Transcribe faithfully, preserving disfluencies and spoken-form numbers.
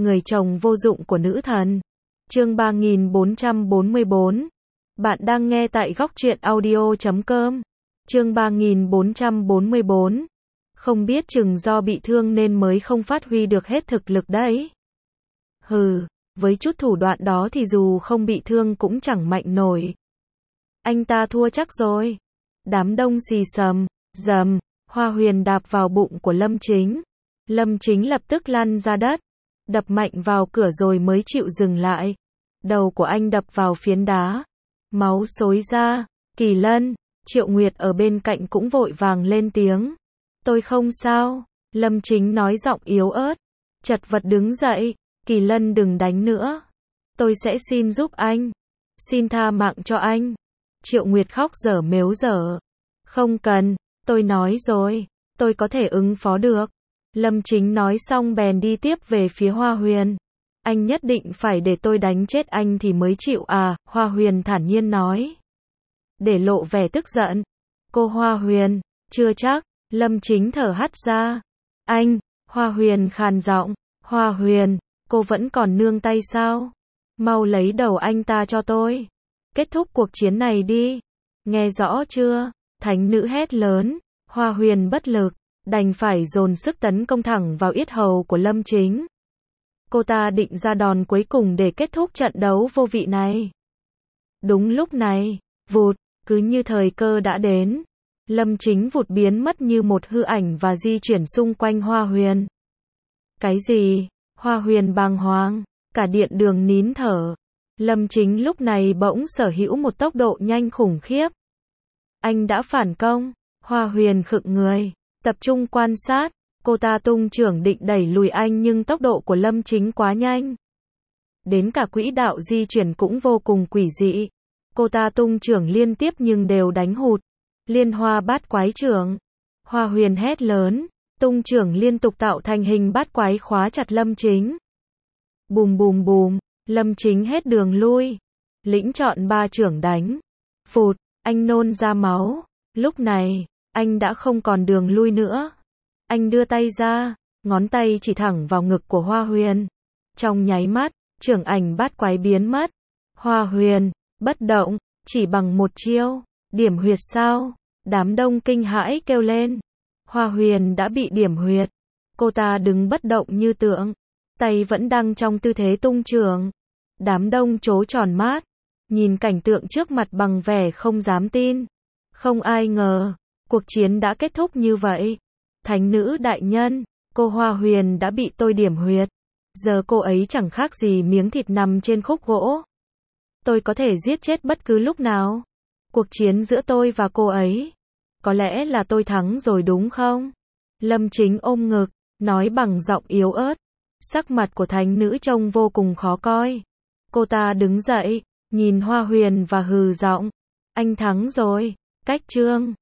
người chồng vô dụng của nữ thần. Chương ba nghìn bốn trăm bốn mươi bốn. Bạn đang nghe tại góc truyện audio chấm com. Chương ba nghìn bốn trăm bốn mươi bốn. Không biết chừng do bị thương nên mới không phát huy được hết thực lực đấy. Hừ, với chút thủ đoạn đó thì dù không bị thương cũng chẳng mạnh nổi. Anh ta thua chắc rồi. Đám đông xì xầm, rầm, Hoa Huyền đạp vào bụng của Lâm Chính. Lâm Chính lập tức lăn ra đất, đập mạnh vào cửa rồi mới chịu dừng lại. Đầu của anh đập vào phiến đá, máu xối ra. Kỳ Lân, Triệu Nguyệt ở bên cạnh cũng vội vàng lên tiếng. Tôi không sao, Lâm Chính nói giọng yếu ớt. Chật vật đứng dậy, Kỳ Lân đừng đánh nữa. Tôi sẽ xin giúp anh. Xin tha mạng cho anh. Triệu Nguyệt khóc dở mếu dở. Không cần, tôi nói rồi, tôi có thể ứng phó được. Lâm Chính nói xong bèn đi tiếp về phía Hoa Huyền. Anh nhất định phải để tôi đánh chết anh thì mới chịu à, Hoa Huyền thản nhiên nói. Để lộ vẻ tức giận. Cô Hoa Huyền, chưa chắc, Lâm Chính thở hắt ra. Anh, Hoa Huyền khàn giọng, Hoa Huyền, cô vẫn còn nương tay sao? Mau lấy đầu anh ta cho tôi. Kết thúc cuộc chiến này đi. Nghe rõ chưa? Thánh nữ hét lớn. Hoa Huyền bất lực, đành phải dồn sức tấn công thẳng vào yết hầu của Lâm Chính. Cô ta định ra đòn cuối cùng để kết thúc trận đấu vô vị này. Đúng lúc này, vụt, cứ như thời cơ đã đến. Lâm Chính vụt biến mất như một hư ảnh và di chuyển xung quanh Hoa Huyền. Cái gì? Hoa Huyền bàng hoàng, cả điện đường nín thở. Lâm Chính lúc này bỗng sở hữu một tốc độ nhanh khủng khiếp. Anh đã phản công. Hoa Huyền khựng người, tập trung quan sát. Cô ta tung chưởng định đẩy lùi anh nhưng tốc độ của Lâm Chính quá nhanh. Đến cả quỹ đạo di chuyển cũng vô cùng quỷ dị. Cô ta tung chưởng liên tiếp nhưng đều đánh hụt. Liên hoa bát quái chưởng. Hoa Huyền hét lớn, tung chưởng liên tục tạo thành hình bát quái khóa chặt Lâm Chính. Bùm bùm bùm, Lâm Chính hết đường lui. Lĩnh chọn ba chưởng đánh. Phụt, anh nôn ra máu. Lúc này, anh đã không còn đường lui nữa. Anh đưa tay ra, ngón tay chỉ thẳng vào ngực của Hoa Huyền. Trong nháy mắt, chưởng ảnh bát quái biến mất. Hoa Huyền, bất động, chỉ bằng một chiêu. Điểm huyệt sao? Đám đông kinh hãi kêu lên. Hoa Huyền đã bị điểm huyệt. Cô ta đứng bất động như tượng, tay vẫn đang trong tư thế tung chưởng. Đám đông trố tròn mắt, nhìn cảnh tượng trước mặt bằng vẻ không dám tin. Không ai ngờ, cuộc chiến đã kết thúc như vậy. Thánh nữ đại nhân, cô Hoa Huyền đã bị tôi điểm huyệt. Giờ cô ấy chẳng khác gì miếng thịt nằm trên khúc gỗ. Tôi có thể giết chết bất cứ lúc nào. Cuộc chiến giữa tôi và cô ấy, có lẽ là tôi thắng rồi đúng không? Lâm Chính ôm ngực, nói bằng giọng yếu ớt. Sắc mặt của thánh nữ trông vô cùng khó coi. Cô ta đứng dậy, nhìn Hoa Huyền và hừ giọng. Anh thắng rồi. Cách chương